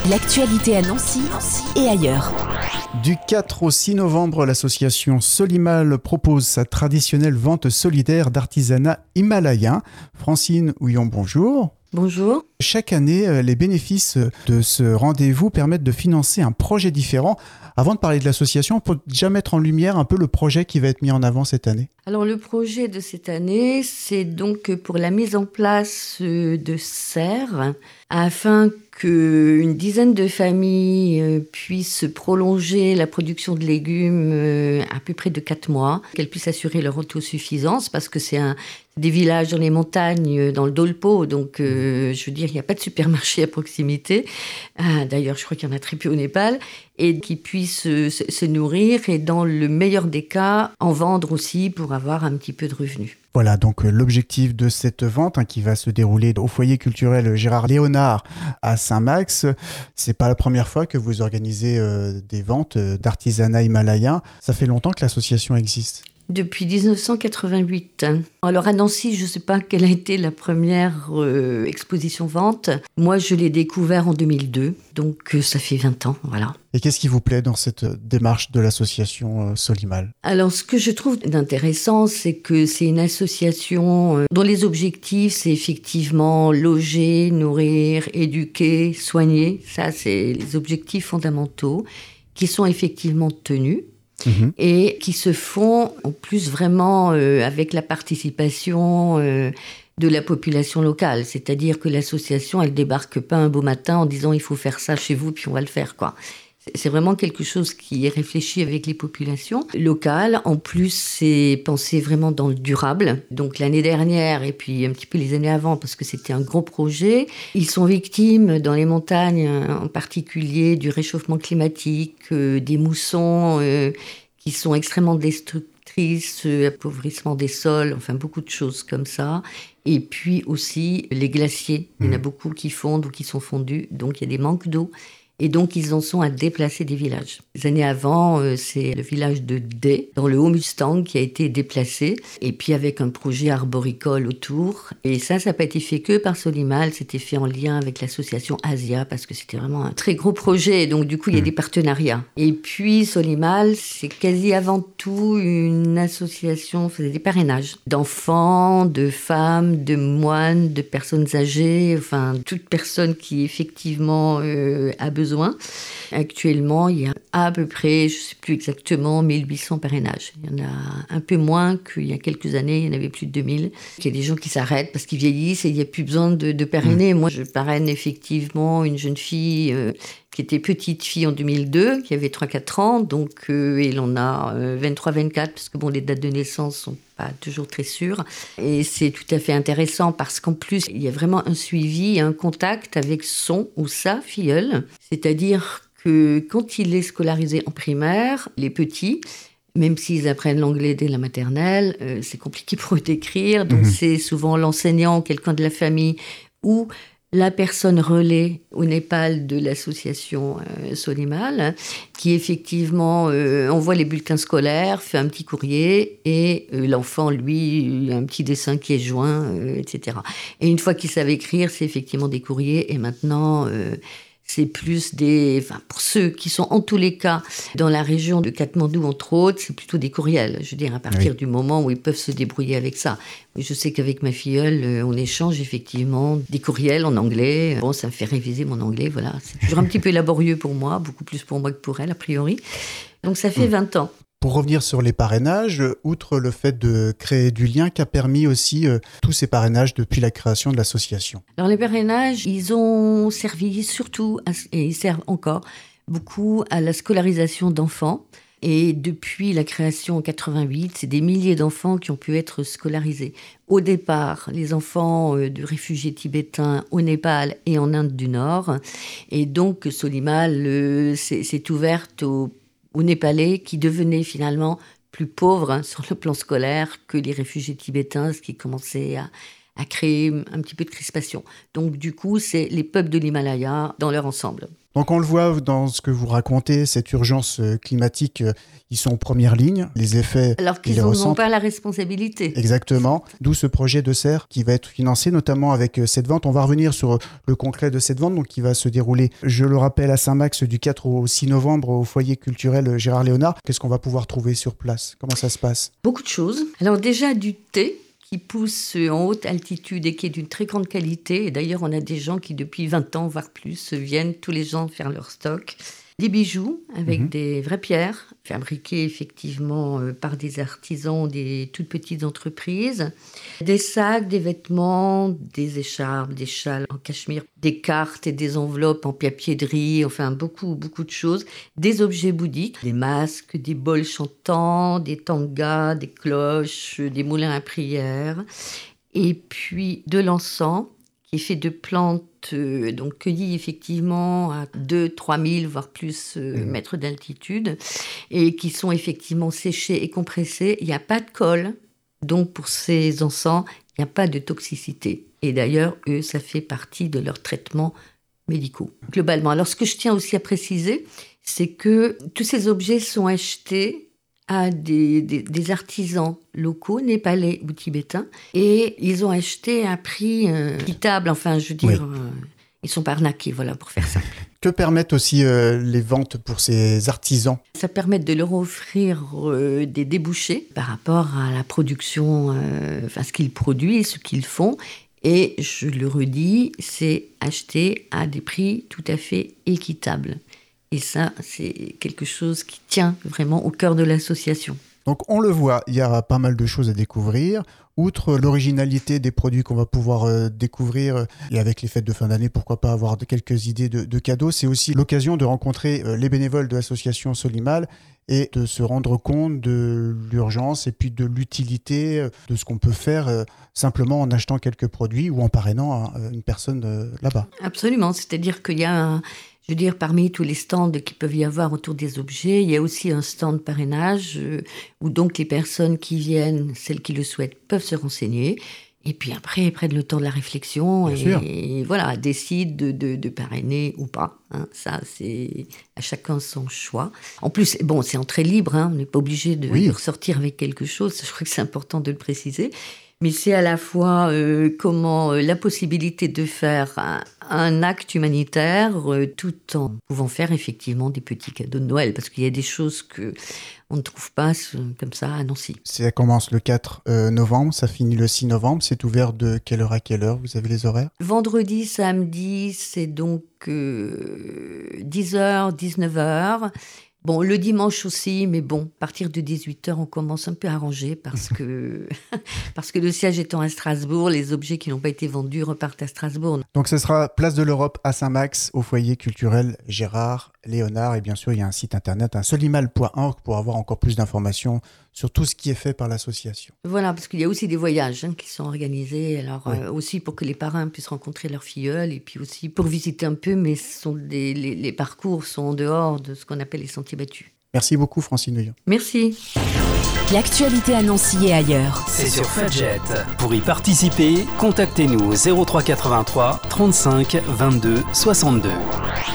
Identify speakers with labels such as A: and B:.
A: L'actualité à Nancy et ailleurs.
B: Du 4 au 6 novembre, l'association Solimal propose sa traditionnelle vente solidaire d'artisanat himalayen. Francine Houillon, bonjour.
C: Bonjour.
B: Chaque année, les bénéfices de ce rendez-vous permettent de financer un projet différent. Avant de parler de l'association, on peut déjà mettre en lumière un peu le projet qui va être mis en avant cette année.
C: Alors le projet de cette année, c'est donc pour la mise en place de serres afin qu'une dizaine de familles puissent prolonger la production de légumes à peu près de 4 mois, qu'elles puissent assurer leur autosuffisance parce que c'est des villages dans les montagnes, dans le Dolpo, donc je veux dire, il n'y a pas de supermarché à proximité. D'ailleurs, je crois qu'il y en a très peu au Népal, et qui puissent se nourrir et dans le meilleur des cas, en vendre aussi pour avoir un petit peu de revenus.
B: Voilà donc l'objectif de cette vente qui va se dérouler au foyer culturel Gérard Léonard à Saint-Max. C'est pas la première fois que vous organisez des ventes d'artisanat himalayen. Ça fait longtemps que l'association existe.
C: Depuis 1988. Alors à Nancy, je ne sais pas quelle a été la première exposition vente. Moi, je l'ai découvert en 2002, donc ça fait 20 ans, voilà.
B: Et qu'est-ce qui vous plaît dans cette démarche de l'association Solimal ?
C: Alors, ce que je trouve d'intéressant, c'est que c'est une association dont les objectifs, c'est effectivement loger, nourrir, éduquer, soigner. Ça, c'est les objectifs fondamentaux qui sont effectivement tenus. Et qui se font en plus vraiment avec la participation de la population locale. C'est-à-dire que l'association, elle débarque pas un beau matin en disant il faut faire ça chez vous puis on va le faire, quoi. C'est vraiment quelque chose qui est réfléchi avec les populations locales. En plus, c'est pensé vraiment dans le durable. Donc l'année dernière et puis un petit peu les années avant, parce que c'était un gros projet, ils sont victimes dans les montagnes, en particulier du réchauffement climatique, des moussons qui sont extrêmement destructrices, appauvrissement des sols, enfin beaucoup de choses comme ça. Et puis aussi les glaciers. Il y en a beaucoup qui fondent ou qui sont fondus, donc il y a des manques d'eau. Et donc, ils en sont à déplacer des villages. Les années avant, c'est le village de Day, dans le Haut-Mustang, qui a été déplacé. Et puis, avec un projet arboricole autour. Et ça n'a pas été fait que par Solimal. C'était fait en lien avec l'association Asia, parce que c'était vraiment un très gros projet. Et donc, du coup, il y a des partenariats. Et puis, Solimal, c'est quasi avant tout une association, faisait des parrainages d'enfants, de femmes, de moines, de personnes âgées. Enfin, toute personne qui, effectivement, a besoin. Actuellement, il y a à peu près, je ne sais plus exactement, 1800 parrainages. Il y en a un peu moins qu'il y a quelques années, il y en avait plus de 2000. Il y a des gens qui s'arrêtent parce qu'ils vieillissent et il n'y a plus besoin de parrainer. Moi, je parraine effectivement une jeune fille qui était petite fille en 2002, qui avait 3-4 ans, donc il en a 23-24, parce que bon, les dates de naissance sont pas toujours très sûres. Et c'est tout à fait intéressant parce qu'en plus, il y a vraiment un suivi, un contact avec son ou sa filleule. C'est-à-dire que quand il est scolarisé en primaire, les petits, même s'ils apprennent l'anglais dès la maternelle, c'est compliqué pour eux d'écrire. Donc c'est souvent l'enseignant, quelqu'un de la famille ou la personne relais au Népal de l'association Solimal, qui effectivement envoie les bulletins scolaires, fait un petit courrier et l'enfant, lui, a un petit dessin qui est joint, etc. Et une fois qu'ils savent écrire, c'est effectivement des courriers. Et maintenant, c'est plus pour ceux qui sont en tous les cas dans la région de Katmandou, entre autres, c'est plutôt des courriels. Je veux dire, à partir du moment où ils peuvent se débrouiller avec ça. Je sais qu'avec ma filleule, on échange effectivement des courriels en anglais. Bon, ça me fait réviser mon anglais, voilà. C'est toujours un petit peu laborieux pour moi, beaucoup plus pour moi que pour elle, a priori. Donc ça fait 20 ans.
B: Pour revenir sur les parrainages, outre le fait de créer du lien, qu'a permis aussi tous ces parrainages depuis la création de l'association ?
C: Alors les parrainages, ils ont servi surtout, et ils servent encore beaucoup à la scolarisation d'enfants. Et depuis la création en 88, c'est des milliers d'enfants qui ont pu être scolarisés. Au départ, les enfants de réfugiés tibétains au Népal et en Inde du Nord. Et donc Solimal s'est ouverte aux Népalais qui devenaient finalement plus pauvres sur le plan scolaire que les réfugiés tibétains, ce qui commençait à créer un petit peu de crispation. Donc du coup, c'est les peuples de l'Himalaya dans leur ensemble.
B: Donc on le voit dans ce que vous racontez, cette urgence climatique, ils sont en première ligne, les effets,
C: alors qu'ils n'ont pas la responsabilité.
B: Exactement, d'où ce projet de serre qui va être financé, notamment avec cette vente. On va revenir sur le concret de cette vente, donc qui va se dérouler, je le rappelle, à Saint-Max du 4 au 6 novembre au foyer culturel Gérard Léonard. Qu'est-ce qu'on va pouvoir trouver sur place? Comment ça se passe?
C: Beaucoup de choses. Alors déjà du thé, qui pousse en haute altitude et qui est d'une très grande qualité. Et d'ailleurs, on a des gens qui, depuis 20 ans, voire plus, viennent tous les ans faire leur stock. Des bijoux avec des vraies pierres, fabriquées effectivement par des artisans, des toutes petites entreprises. Des sacs, des vêtements, des écharpes, des châles en cachemire, des cartes et des enveloppes en papier-de-riz, enfin beaucoup de choses. Des objets bouddhiques, des masques, des bols chantants, des tangas, des cloches, des moulins à prière. Et puis de l'encens, qui est fait de plantes donc cueillies effectivement à 2-3 000 voire plus mètres d'altitude et qui sont effectivement séchées et compressées. Il n'y a pas de colle, donc pour ces encens, il n'y a pas de toxicité. Et d'ailleurs, eux, ça fait partie de leurs traitements médicaux, globalement. Alors ce que je tiens aussi à préciser, c'est que tous ces objets sont achetés à des artisans locaux, népalais ou tibétains, et ils ont acheté à un prix équitable, enfin je veux dire, ils sont pas arnaqués, voilà, pour faire simple.
B: Que permettent aussi les ventes pour ces artisans?
C: Ça permet de leur offrir des débouchés par rapport à la production, ce qu'ils produisent, ce qu'ils font, et je le redis, c'est acheté à des prix tout à fait équitables. Et ça, c'est quelque chose qui tient vraiment au cœur de l'association.
B: Donc on le voit, il y a pas mal de choses à découvrir. Outre l'originalité des produits qu'on va pouvoir découvrir, et avec les fêtes de fin d'année, pourquoi pas avoir quelques idées de cadeaux, c'est aussi l'occasion de rencontrer les bénévoles de l'association Solimal et de se rendre compte de l'urgence et puis de l'utilité de ce qu'on peut faire simplement en achetant quelques produits ou en parrainant une personne là-bas.
C: Absolument, c'est-à-dire qu'il y a je veux dire, parmi tous les stands qui peuvent y avoir autour des objets, il y a aussi un stand parrainage où donc les personnes qui viennent, celles qui le souhaitent, peuvent se renseigner. Et puis après, prennent le temps de la réflexion et voilà, décident de parrainer ou pas. Hein. Ça, c'est à chacun son choix. En plus, bon, c'est entrée libre, hein, on n'est pas obligé de ressortir avec quelque chose. Je crois que c'est important de le préciser. Mais c'est à la fois la possibilité de faire un acte humanitaire tout en pouvant faire effectivement des petits cadeaux de Noël. Parce qu'il y a des choses qu'on ne trouve pas comme ça à Nancy.
B: Ça commence le 4 novembre, ça finit le 6 novembre. C'est ouvert de quelle heure à quelle heure? Vous avez les horaires?
C: Vendredi, samedi, c'est donc 10h, 19h. Bon, le dimanche aussi, mais bon, à partir de 18h, on commence un peu à ranger parce que le siège étant à Strasbourg, les objets qui n'ont pas été vendus repartent à Strasbourg.
B: Donc ce sera Place de l'Europe à Saint-Max, au foyer culturel Gérard Léonard. Et bien sûr, il y a un site internet, solimal.org, pour avoir encore plus d'informations sur tout ce qui est fait par l'association.
C: Voilà, parce qu'il y a aussi des voyages qui sont organisés, alors aussi pour que les parrains puissent rencontrer leurs filleuls, et puis aussi pour visiter un peu, mais les parcours sont en dehors de ce qu'on appelle les sentiers battus.
B: Merci beaucoup, Francine Houillon.
C: Merci.
A: L'actualité à Nancy et ailleurs.
D: C'est sur Fudget. Pour y participer, contactez-nous au 03 83 35 22 62.